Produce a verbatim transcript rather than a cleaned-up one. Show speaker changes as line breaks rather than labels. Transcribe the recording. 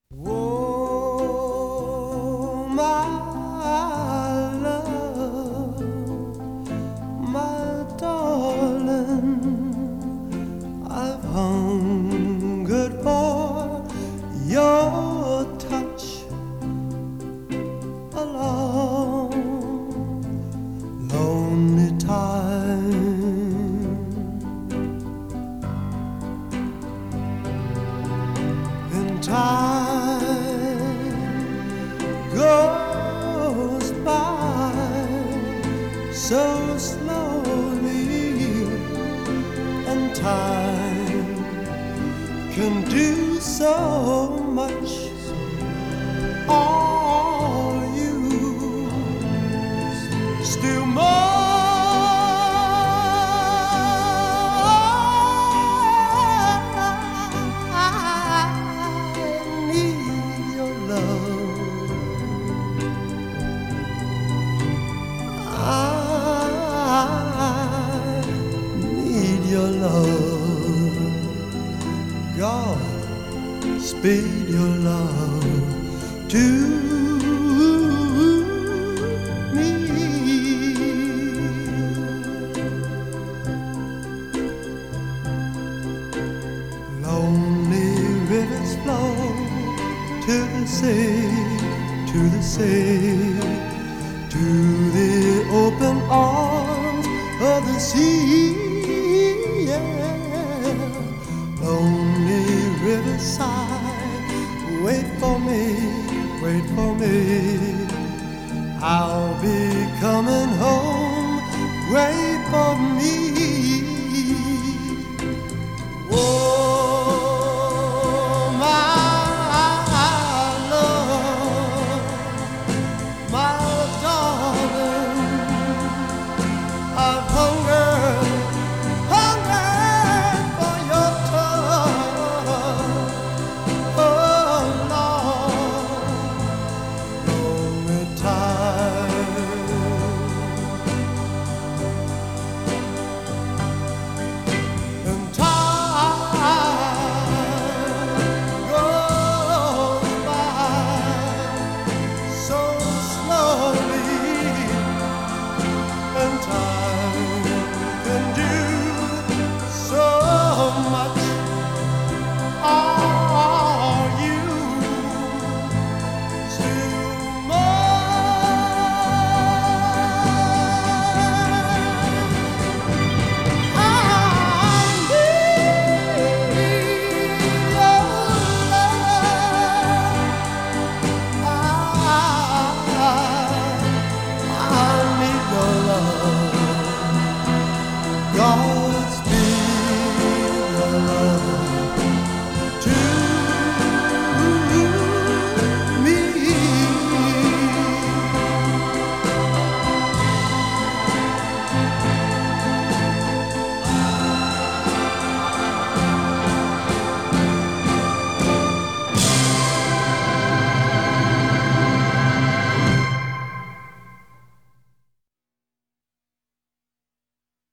Oh, my love, my darling, I've hungered for your touch a long, lonely time. In time goes by so slowly, and time can do so much. Are you still more? I need your love. God, speed your love to me. Lonely rivers flow to the sea, to the sea, to the open arms of the sea. Yeah. Lonely riverside, wait for me, wait for me. I'll be coming home, wait for me.